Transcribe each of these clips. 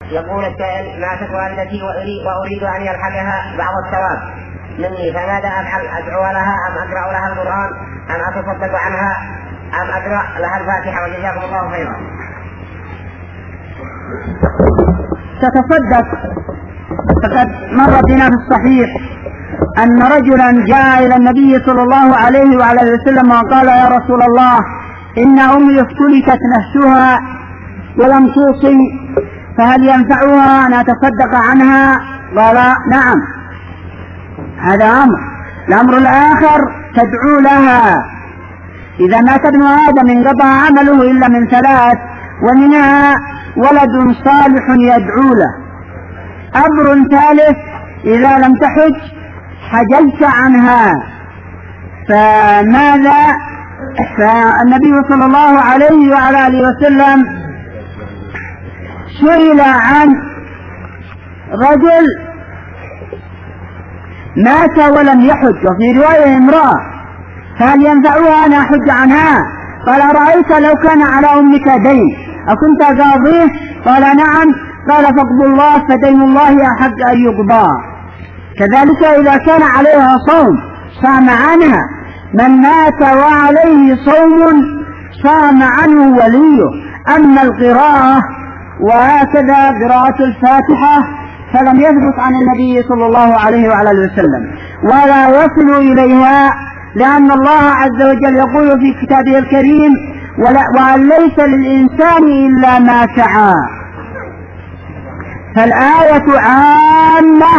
يقول السائل: ماتت والدتي وأريد أن يلحقها بعض الثواب مني، فماذا أفعل؟ أدعو لها أم أقرأ لها القرآن أم أتصدق عنها أم أقرأ لها الفاتحة؟ وجزاكم الله خيرا. تتصدق. فقد مر بنا في الصحيح أن رجلا جاء إلى النبي صلى الله عليه وعلى وسلم وقال: يا رسول الله، إن أمي افتلتت نفسها ولم توصي، فهل ينفعها أن أتصدق عنها؟ قال: نعم. هذا أمر. الأمر الآخر: تدعو لها. إذا مات ابن آدم انقطع عمله إلا من ثلاث، ومنها ولد صالح يدعو له. أمر ثالث: إذا لم تحج حجلت عنها. فماذا؟ فالنبي صلى الله عليه وعلى آله وسلم سئل عن رجل مات ولم يحج، وفي رواية امرأة، فهل ينفعها أن أحج عنها؟ قال: أرأيت لو كان على أمك دين أكنت قاضيه؟ قال: نعم. قال: فاقض الله، فدين الله أحق أن يقضى. كذلك إذا كان عليها صوم صام عنها. من مات وعليه صوم صام عنه وليه. أما القراءة وهكذا قراءة الفاتحة فلم يثبت عن النبي صلى الله عليه وعلى آله وسلم، ولا يصل إليها، لأن الله عز وجل يقول في كتابه الكريم: وأن ليس للإنسان إلا ما سعى. فالآية عامة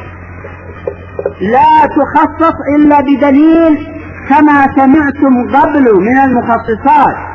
لا تخصص إلا بدليل، كما سمعتم قبل من المخصصات.